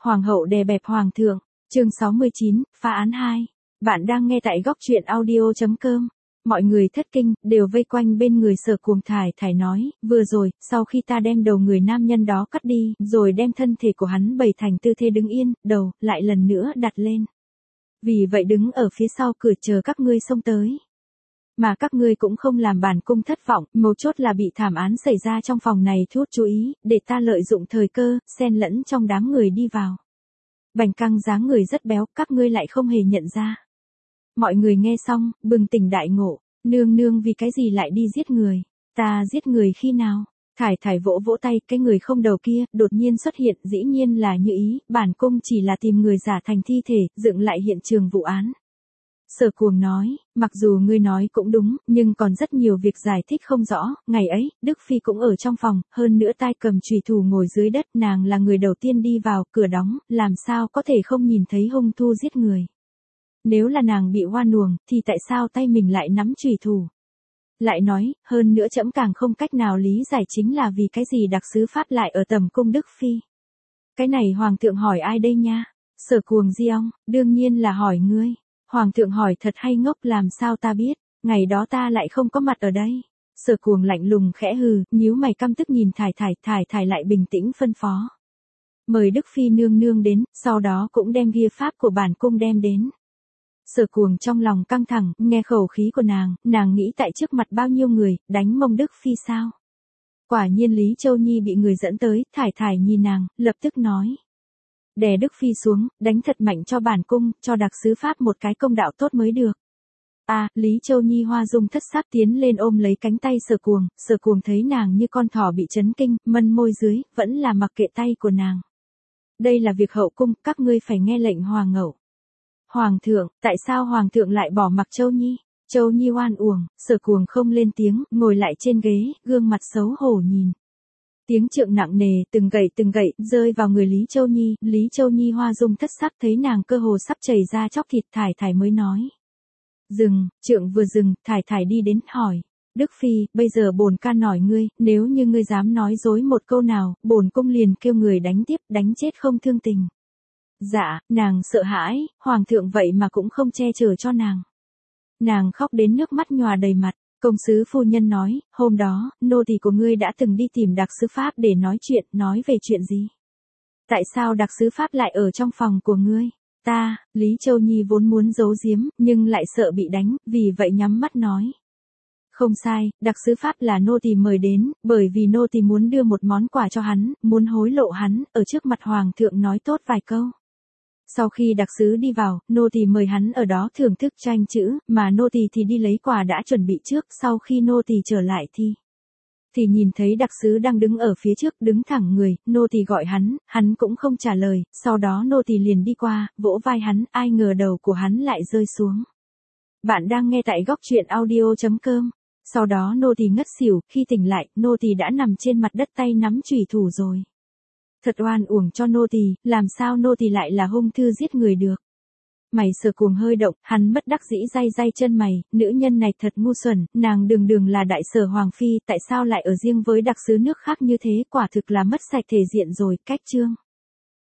Hoàng hậu đè bẹp hoàng thượng, chương 69, phá án 2. Bạn đang nghe tại góc truyện audio.com. Mọi người thất kinh, đều vây quanh bên người Sở Cuồng. Thải Thải nói, vừa rồi, sau khi ta đem đầu người nam nhân đó cắt đi, rồi đem thân thể của hắn bày thành tư thế đứng yên, đầu, lại lần nữa đặt lên. Vì vậy đứng ở phía sau cửa chờ các ngươi xông tới. Mà các ngươi cũng không làm bản cung thất vọng, mấu chốt là bị thảm án xảy ra trong phòng này thu hút chú ý, để ta lợi dụng thời cơ, xen lẫn trong đám người đi vào. Bành Căng dáng người rất béo, các ngươi lại không hề nhận ra. Mọi người nghe xong, bừng tỉnh đại ngộ, nương nương vì cái gì lại đi giết người, ta giết người khi nào? Thải Thải vỗ vỗ tay, cái người không đầu kia, đột nhiên xuất hiện, dĩ nhiên là Như Ý, bản cung chỉ là tìm người giả thành thi thể, dựng lại hiện trường vụ án. Sở Cuồng nói, mặc dù ngươi nói cũng đúng, nhưng còn rất nhiều việc giải thích không rõ, ngày ấy, Đức Phi cũng ở trong phòng, hơn nữa tai cầm chùy thủ ngồi dưới đất, nàng là người đầu tiên đi vào, cửa đóng, làm sao có thể không nhìn thấy hung thủ giết người. Nếu là nàng bị oan uổng, thì tại sao tay mình lại nắm chùy thủ? Lại nói, hơn nữa trẫm càng không cách nào lý giải chính là vì cái gì đặc sứ Pháp lại ở tầm cung Đức Phi. Cái này hoàng thượng hỏi ai đây nha? Sở Cuồng Diong, đương nhiên là hỏi ngươi. Hoàng thượng hỏi thật hay ngốc, làm sao ta biết, ngày đó ta lại không có mặt ở đây. Sở Cuồng lạnh lùng khẽ hừ, nhíu mày căm tức nhìn Thải Thải. Thải Thải lại bình tĩnh phân phó. Mời Đức Phi nương nương đến, sau đó cũng đem ghi pháp của bản cung đem đến. Sở Cuồng trong lòng căng thẳng, nghe khẩu khí của nàng nghĩ tại trước mặt bao nhiêu người, đánh mông Đức Phi sao? Quả nhiên Lý Châu Nhi bị người dẫn tới, Thải Thải nhìn nàng, lập tức nói. Đè Đức Phi xuống, đánh thật mạnh cho bản cung, cho đặc sứ Pháp một cái công đạo tốt mới được. Lý Châu Nhi hoa dung thất sắc tiến lên ôm lấy cánh tay Sở Cuồng thấy nàng như con thỏ bị chấn kinh, mân môi dưới, vẫn là mặc kệ tay của nàng. Đây là việc hậu cung, các ngươi phải nghe lệnh hoàng hậu. Hoàng thượng, tại sao hoàng thượng lại bỏ mặc Châu Nhi? Châu Nhi oan uổng, Sở Cuồng không lên tiếng, ngồi lại trên ghế, gương mặt xấu hổ nhìn. Tiếng trượng nặng nề, từng gậy, rơi vào người Lý Châu Nhi hoa dung thất sắc thấy nàng cơ hồ sắp chảy ra chóc thịt. Thải Thải mới nói. Dừng, trượng vừa dừng, Thải Thải đi đến, hỏi. Đức Phi, bây giờ bổn ca hỏi ngươi, nếu như ngươi dám nói dối một câu nào, bổn cung liền kêu người đánh tiếp, đánh chết không thương tình. Dạ, nàng sợ hãi, hoàng thượng vậy mà cũng không che chở cho nàng. Nàng khóc đến nước mắt nhòa đầy mặt. Công sứ phu nhân nói, hôm đó, nô tỳ của ngươi đã từng đi tìm đặc sứ Pháp để nói về chuyện gì? Tại sao đặc sứ Pháp lại ở trong phòng của ngươi? Lý Châu Nhi vốn muốn giấu giếm, nhưng lại sợ bị đánh, vì vậy nhắm mắt nói. Không sai, đặc sứ Pháp là nô tỳ mời đến, bởi vì nô tỳ muốn đưa một món quà cho hắn, muốn hối lộ hắn, ở trước mặt hoàng thượng nói tốt vài câu. Sau khi đặc sứ đi vào, nô tỳ mời hắn ở đó thưởng thức tranh chữ, mà nô tỳ thì đi lấy quà đã chuẩn bị trước, sau khi nô tỳ trở lại thì nhìn thấy đặc sứ đang đứng ở phía trước, đứng thẳng người, nô tỳ gọi hắn cũng không trả lời, sau đó nô tỳ liền đi qua, vỗ vai hắn, ai ngờ đầu của hắn lại rơi xuống. Bạn đang nghe tại góc truyện audio.com. Sau đó nô tỳ ngất xỉu, khi tỉnh lại, nô tỳ đã nằm trên mặt đất tay nắm chùy thủ rồi. Thật oan uổng cho nô tỳ, làm sao nô tỳ lại là hung thư giết người được. Mày Sở Cuồng hơi động, hắn bất đắc dĩ day chân mày, nữ nhân này thật ngu xuẩn, nàng đường là đại sở hoàng phi, tại sao lại ở riêng với đặc sứ nước khác như thế, quả thực là mất sạch thể diện rồi, cách chương.